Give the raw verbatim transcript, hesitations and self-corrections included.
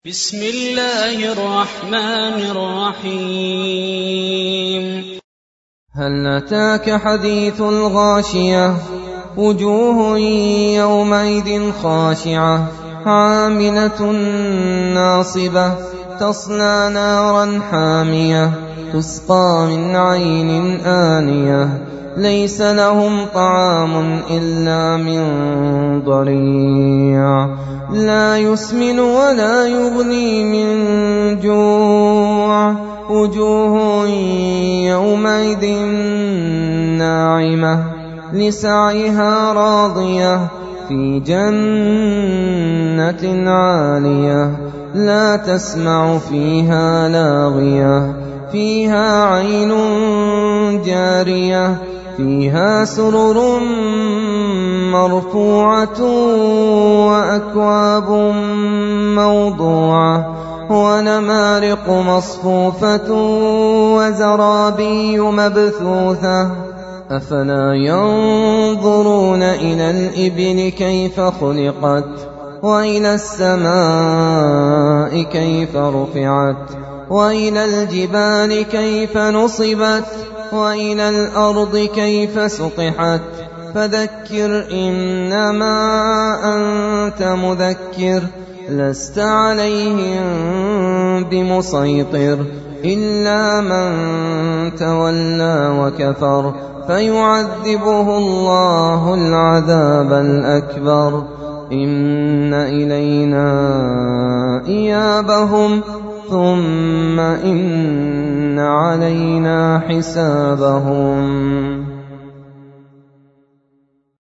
بسم الله الرحمن الرحيم. هل أتاك حديث الغاشية؟ وجوه يومئذ خاشعة عاملة ناصبة تصلى نارا حامية تسقى من عين آنية ليس لهم طعام إلا من ضريع لا يسمن ولا يغني من جوع وجوه يومئذ ناعمة لسعيها راضية في جنة عالية لا تسمع فيها لاغية فيها عين جارية فيها سرر مرفوعة وأكواب موضوعة ونمارق مصفوفة وزرابي مبثوثة أفلا ينظرون إلى الإبل كيف خلقت وإلى السماء كيف رفعت وإلى الجبال كيف نصبت وإلى الأرض كيف سطحت فذكر إنما أنت مذكر لست عليهم بمسيطر إلا من تولى وكفر فيعذبه الله العذاب الأكبر إن إلينا إيابهم ثم إن علينا حسابهم.